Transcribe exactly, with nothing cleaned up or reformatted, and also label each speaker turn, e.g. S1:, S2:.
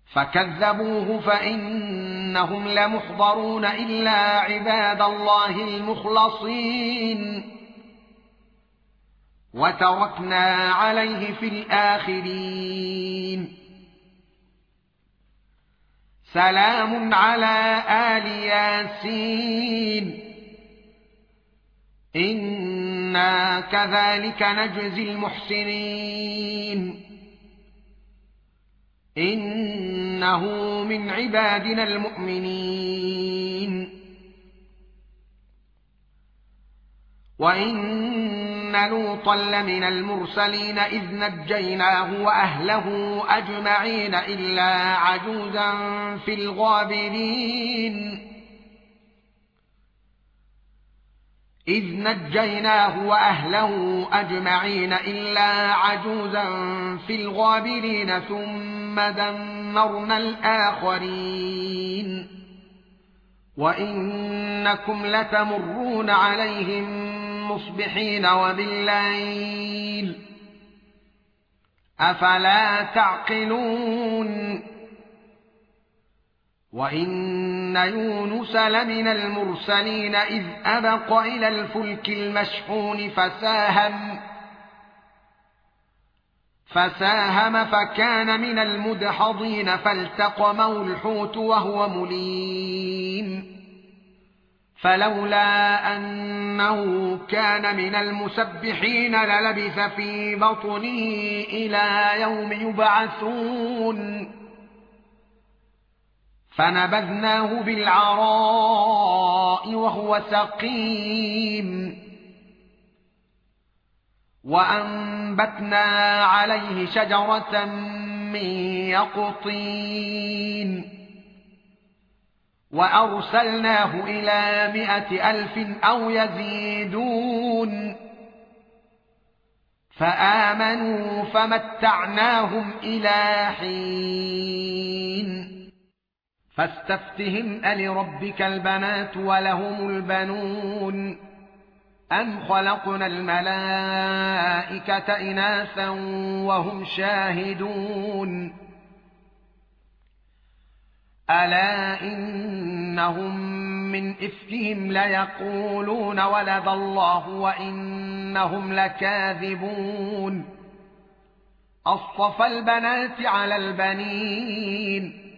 S1: فكذبوه فإنهم لمحضرون إلا عباد الله المخلصين وتركنا عليه في الآخرين سلام على آل ياسين إنا كذلك نجزي المحسنين إنه من عبادنا المؤمنين وإن لوطا لمن المرسلين إذ نجيناه وأهله أجمعين إلا عجوزا في الغابرين إذ نجيناه وأهله أجمعين إلا عجوزا في الغابرين ثم دمرنا الآخرين وإنكم لتمرون عليهم مصبحين وبالليل أفلا تعقلون وإن يونس لمن المرسلين إذ أبق إلى الفلك المشحون فساهم فساهم فكان من المدحضين فالتقمه الحوت وهو مليم فلولا أنه كان من المسبحين للبث في بطنه إلى يوم يبعثون فنبذناه بالعراء وهو سقيم وأنبتنا عليه شجرة من يقطين وأرسلناه إلى مائة ألف أو يزيدون فآمنوا فمتعناهم إلى حين فاستفتهم ألربك البنات ولهم البنون أم خلقنا الملائكة إناثا وهم شاهدون ألا إنهم من إفكهم ليقولون ولد الله وإنهم لكاذبون أصطفى البنات على البنين